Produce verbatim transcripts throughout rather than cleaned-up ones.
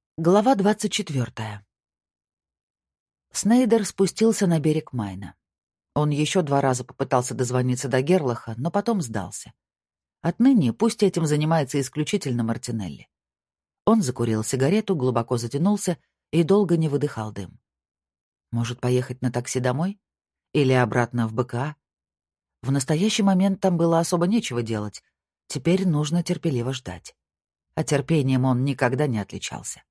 Глава двадцать четвертая. Снейдер спустился на берег Майна. Он еще два раза попытался дозвониться до Герлаха, но потом сдался. Отныне пусть этим занимается исключительно Мартинелли. Он закурил сигарету, глубоко затянулся и долго не выдыхал дым. Может, поехать на такси домой? Или обратно в БКА? В настоящий момент там было особо нечего делать. Теперь нужно терпеливо ждать. А терпением он никогда не отличался.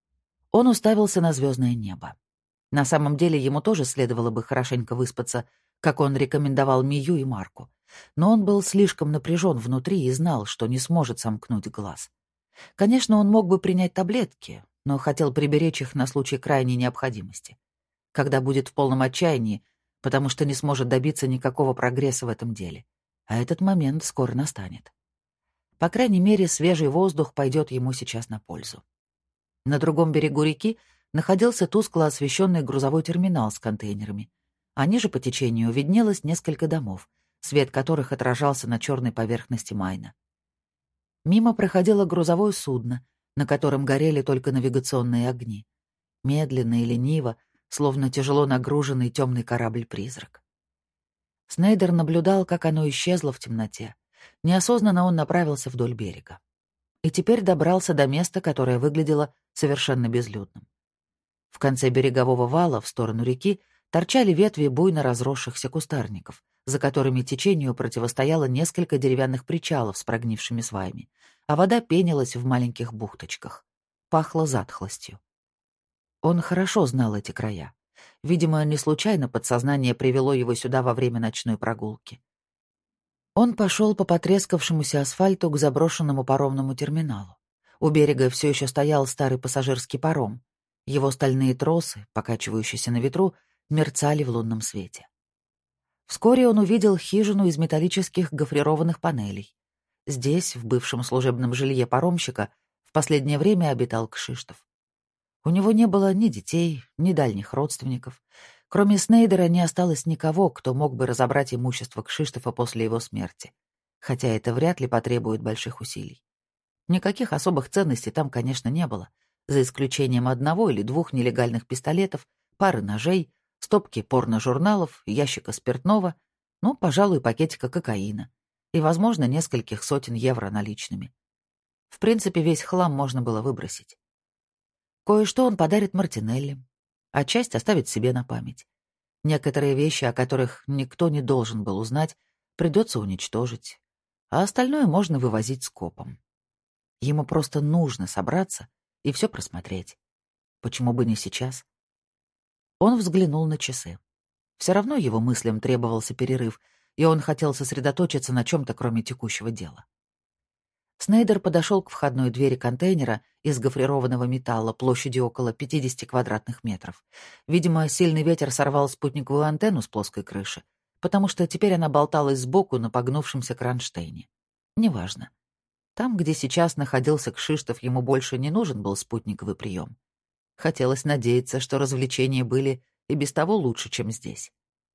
Он уставился на звездное небо. На самом деле ему тоже следовало бы хорошенько выспаться, как он рекомендовал Мию и Марку. Но он был слишком напряжен внутри и знал, что не сможет сомкнуть глаз. Конечно, он мог бы принять таблетки, но хотел приберечь их на случай крайней необходимости. Когда будет в полном отчаянии, потому что не сможет добиться никакого прогресса в этом деле. А этот момент скоро настанет. По крайней мере, свежий воздух пойдет ему сейчас на пользу. На другом берегу реки находился тускло освещенный грузовой терминал с контейнерами, а ниже по течению виднелось несколько домов, свет которых отражался на черной поверхности Майна. Мимо проходило грузовое судно, на котором горели только навигационные огни. Медленно и лениво, словно тяжело нагруженный темный корабль-призрак. Снейдер наблюдал, как оно исчезло в темноте. Неосознанно он направился вдоль берега. И теперь добрался до места, которое выглядело совершенно безлюдным. В конце берегового вала, в сторону реки, торчали ветви буйно разросшихся кустарников, за которыми течению противостояло несколько деревянных причалов с прогнившими сваями, а вода пенилась в маленьких бухточках. Пахло затхлостью. Он хорошо знал эти края. Видимо, не случайно подсознание привело его сюда во время ночной прогулки. Он пошел по потрескавшемуся асфальту к заброшенному паромному терминалу. У берега все еще стоял старый пассажирский паром. Его стальные тросы, покачивающиеся на ветру, мерцали в лунном свете. Вскоре он увидел хижину из металлических гофрированных панелей. Здесь, в бывшем служебном жилье паромщика, в последнее время обитал Кшиштоф. У него не было ни детей, ни дальних родственников. Кроме Снейдера не осталось никого, кто мог бы разобрать имущество Кшиштофа после его смерти. Хотя это вряд ли потребует больших усилий. Никаких особых ценностей там, конечно, не было, за исключением одного или двух нелегальных пистолетов, пары ножей, стопки порно-журналов, ящика спиртного, ну, пожалуй, пакетика кокаина и, возможно, нескольких сотен евро наличными. В принципе, весь хлам можно было выбросить. Кое-что он подарит Мартинелли, а часть оставит себе на память. Некоторые вещи, о которых никто не должен был узнать, придется уничтожить, а остальное можно вывозить скопом. Ему просто нужно собраться и все просмотреть. Почему бы не сейчас? Он взглянул на часы. Все равно его мыслям требовался перерыв, и он хотел сосредоточиться на чем-то, кроме текущего дела. Снейдер подошел к входной двери контейнера из гофрированного металла площадью около пятидесяти квадратных метров. Видимо, сильный ветер сорвал спутниковую антенну с плоской крыши, потому что теперь она болталась сбоку на погнувшемся кронштейне. Неважно. Там, где сейчас находился Кшиштоф, ему больше не нужен был спутниковый прием. Хотелось надеяться, что развлечения были и без того лучше, чем здесь.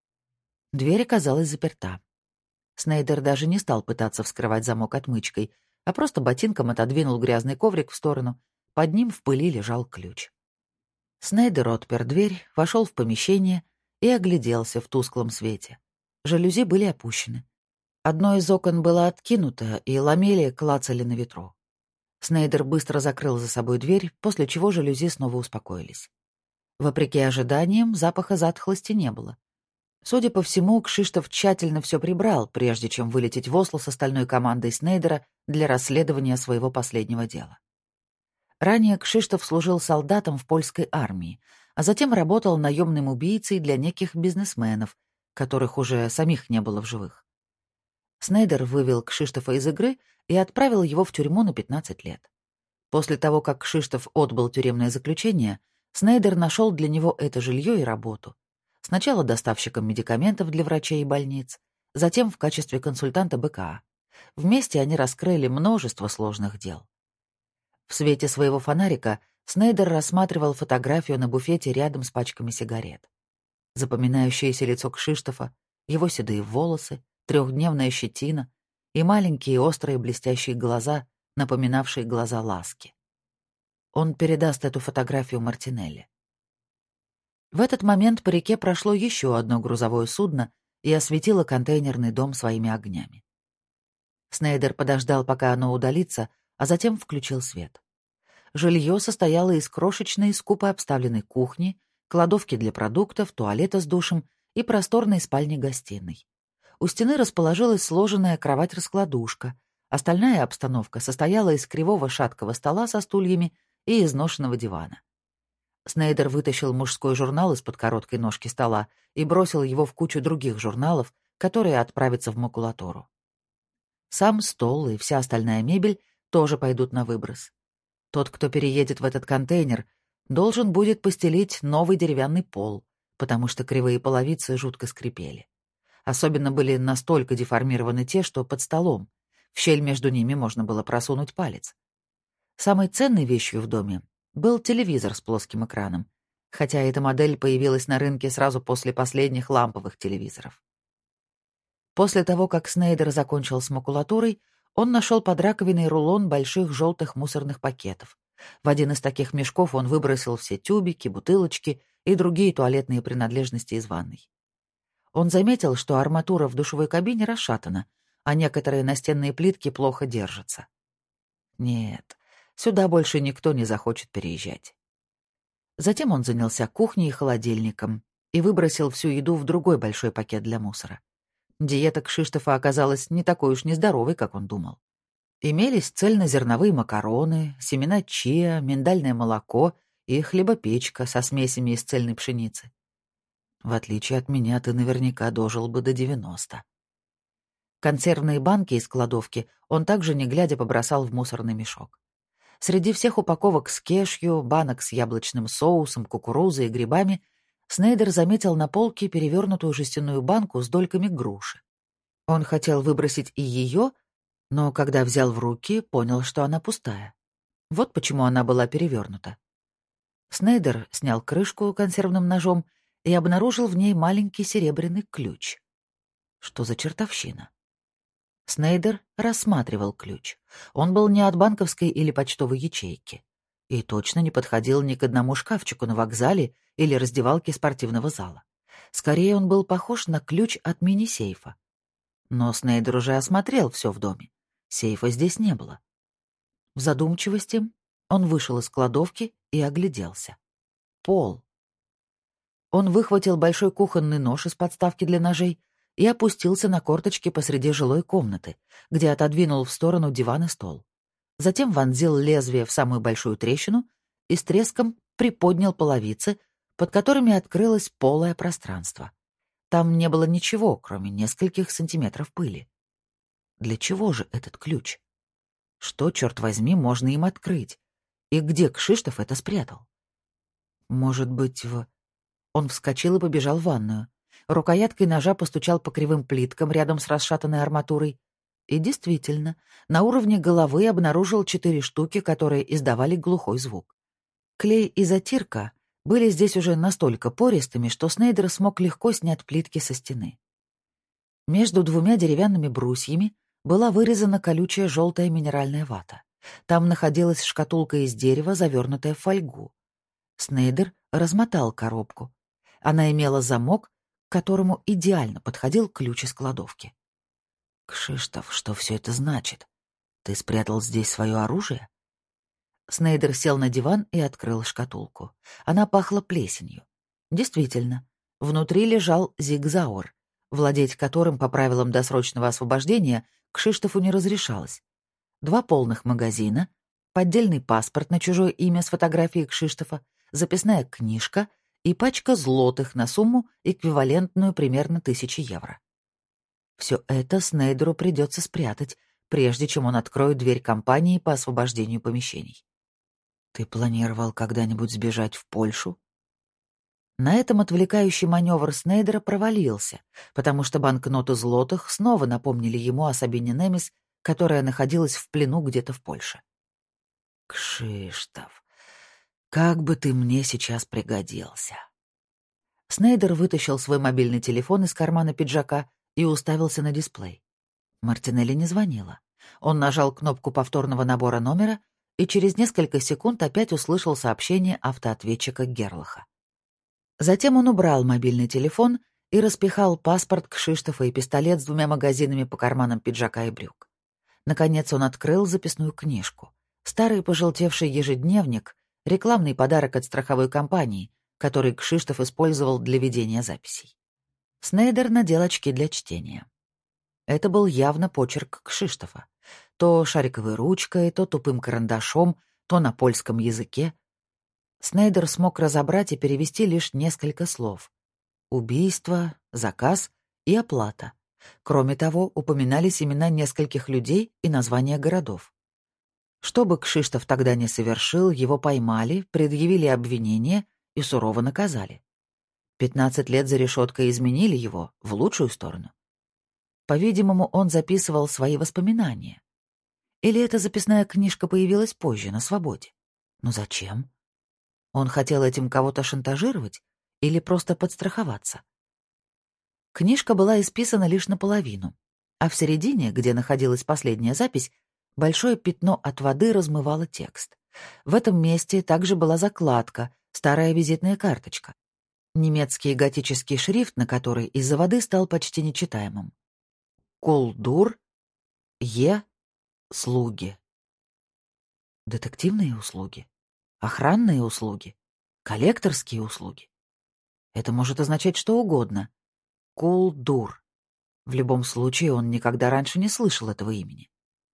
Дверь оказалась заперта. Снейдер даже не стал пытаться вскрывать замок отмычкой, а просто ботинком отодвинул грязный коврик в сторону. Под ним в пыли лежал ключ. Снейдер отпер дверь, вошел в помещение и огляделся в тусклом свете. Жалюзи были опущены. Одно из окон было откинуто, и ламели клацали на ветру. Снейдер быстро закрыл за собой дверь, после чего жалюзи снова успокоились. Вопреки ожиданиям, запаха затхлости не было. Судя по всему, Кшиштоф тщательно все прибрал, прежде чем вылететь в Осло с остальной командой Снейдера для расследования своего последнего дела. Ранее Кшиштоф служил солдатом в польской армии, а затем работал наемным убийцей для неких бизнесменов, которых уже самих не было в живых. Снейдер вывел Кшиштофа из игры и отправил его в тюрьму на пятнадцать лет. После того, как Кшиштоф отбыл тюремное заключение, Снейдер нашел для него это жилье и работу. Сначала доставщиком медикаментов для врачей и больниц, затем в качестве консультанта БКА. Вместе они раскрыли множество сложных дел. В свете своего фонарика Снейдер рассматривал фотографию на буфете рядом с пачками сигарет. Запоминающееся лицо Кшиштофа, его седые волосы, трехдневная щетина и маленькие острые блестящие глаза, напоминавшие глаза Ласки. Он передаст эту фотографию Мартинелли. В этот момент по реке прошло еще одно грузовое судно и осветило контейнерный дом своими огнями. Снейдер подождал, пока оно удалится, а затем включил свет. Жилье состояло из крошечной, скупо обставленной кухни, кладовки для продуктов, туалета с душем и просторной спальни-гостиной. У стены расположилась сложенная кровать-раскладушка. Остальная обстановка состояла из кривого шаткого стола со стульями и изношенного дивана. Снейдер вытащил мужской журнал из-под короткой ножки стола и бросил его в кучу других журналов, которые отправятся в макулатуру. Сам стол и вся остальная мебель тоже пойдут на выброс. Тот, кто переедет в этот контейнер, должен будет постелить новый деревянный пол, потому что кривые половицы жутко скрипели. Особенно были настолько деформированы те, что под столом. В щель между ними можно было просунуть палец. Самой ценной вещью в доме был телевизор с плоским экраном, хотя эта модель появилась на рынке сразу после последних ламповых телевизоров. После того, как Снейдер закончил с макулатурой, он нашел под раковиной рулон больших желтых мусорных пакетов. В один из таких мешков он выбросил все тюбики, бутылочки и другие туалетные принадлежности из ванной. Он заметил, что арматура в душевой кабине расшатана, а некоторые настенные плитки плохо держатся. Нет, сюда больше никто не захочет переезжать. Затем он занялся кухней и холодильником и выбросил всю еду в другой большой пакет для мусора. Диета Кшиштофа оказалась не такой уж нездоровой, как он думал. Имелись цельнозерновые макароны, семена чиа, миндальное молоко и хлебопечка со смесями из цельной пшеницы. В отличие от меня, ты наверняка дожил бы до девяноста. Консервные банки из кладовки он также, не глядя, побросал в мусорный мешок. Среди всех упаковок с кешью, банок с яблочным соусом, кукурузой и грибами Снейдер заметил на полке перевернутую жестяную банку с дольками груши. Он хотел выбросить и ее, но когда взял в руки, понял, что она пустая. Вот почему она была перевернута. Снейдер снял крышку консервным ножом и обнаружил в ней маленький серебряный ключ. Что за чертовщина? Снейдер рассматривал ключ. Он был не от банковской или почтовой ячейки и точно не подходил ни к одному шкафчику на вокзале или раздевалке спортивного зала. Скорее, он был похож на ключ от мини-сейфа. Но Снейдер уже осмотрел все в доме. Сейфа здесь не было. В задумчивости он вышел из кладовки и огляделся. Пол. Он выхватил большой кухонный нож из подставки для ножей и опустился на корточки посреди жилой комнаты, где отодвинул в сторону диван и стол. Затем вонзил лезвие в самую большую трещину и с треском приподнял половицы, под которыми открылось полое пространство. Там не было ничего, кроме нескольких сантиметров пыли. Для чего же этот ключ? Что, черт возьми, можно им открыть? И где Кшиштоф это спрятал? Может быть, в... Он вскочил и побежал в ванную. Рукояткой ножа постучал по кривым плиткам рядом с расшатанной арматурой. И действительно, на уровне головы обнаружил четыре штуки, которые издавали глухой звук. Клей и затирка были здесь уже настолько пористыми, что Снейдер смог легко снять плитки со стены. Между двумя деревянными брусьями была вырезана колючая желтая минеральная вата. Там находилась шкатулка из дерева, завернутая в фольгу. Снейдер размотал коробку. Она имела замок, к которому идеально подходил ключ из кладовки. «Кшиштоф, что все это значит? Ты спрятал здесь свое оружие?» Снейдер сел на диван и открыл шкатулку. Она пахла плесенью. Действительно, внутри лежал зигзауэр, владеть которым по правилам досрочного освобождения Кшиштофу не разрешалось. Два полных магазина, поддельный паспорт на чужое имя с фотографией Кшиштофа, записная книжка и пачка злотых на сумму, эквивалентную примерно тысяче евро. Все это Снейдеру придется спрятать, прежде чем он откроет дверь компании по освобождению помещений. «Ты планировал когда-нибудь сбежать в Польшу?» На этом отвлекающий маневр Снейдера провалился, потому что банкноты злотых снова напомнили ему о Сабине Немис, которая находилась в плену где-то в Польше. «Кшиштоф, как бы ты мне сейчас пригодился!» Снейдер вытащил свой мобильный телефон из кармана пиджака и уставился на дисплей. Мартинелли не звонила. Он нажал кнопку повторного набора номера, и через несколько секунд опять услышал сообщение автоответчика Герлаха. Затем он убрал мобильный телефон и распихал паспорт, Кшиштофа и пистолет с двумя магазинами по карманам пиджака и брюк. Наконец он открыл записную книжку. Старый пожелтевший ежедневник, рекламный подарок от страховой компании, который Кшиштоф использовал для ведения записей. Снейдер надел очки для чтения. Это был явно почерк Кшиштофа. То шариковой ручкой, то тупым карандашом, то на польском языке. Снейдер смог разобрать и перевести лишь несколько слов. Убийство, заказ и оплата. Кроме того, упоминались имена нескольких людей и названия городов. Что бы Кшиштоф тогда не совершил, его поймали, предъявили обвинение и сурово наказали. Пятнадцать лет за решеткой изменили его в лучшую сторону. По-видимому, он записывал свои воспоминания. Или эта записная книжка появилась позже, на свободе? Но зачем? Он хотел этим кого-то шантажировать или просто подстраховаться? Книжка была исписана лишь наполовину, а в середине, где находилась последняя запись, большое пятно от воды размывало текст. В этом месте также была закладка, старая визитная карточка. Немецкий готический шрифт, на которой из-за воды стал почти нечитаемым. Колдур, Е, слуги. Детективные услуги, охранные услуги, коллекторские услуги. Это может означать что угодно. Колдур. В любом случае, он никогда раньше не слышал этого имени.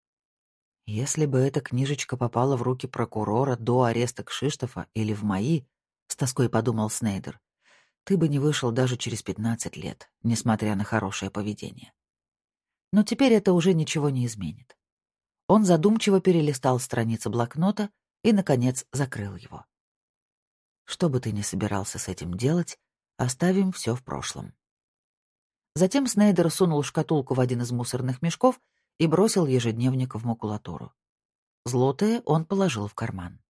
Если бы эта книжечка попала в руки прокурора до ареста Кшиштофа или в мои, с тоской подумал Снейдер, ты бы не вышел даже через пятнадцать лет, несмотря на хорошее поведение. Но теперь это уже ничего не изменит. Он задумчиво перелистал страницы блокнота и, наконец, закрыл его. Что бы ты ни собирался с этим делать, оставим все в прошлом. Затем Снейдер сунул шкатулку в один из мусорных мешков и бросил ежедневник в макулатуру. Злотое он положил в карман.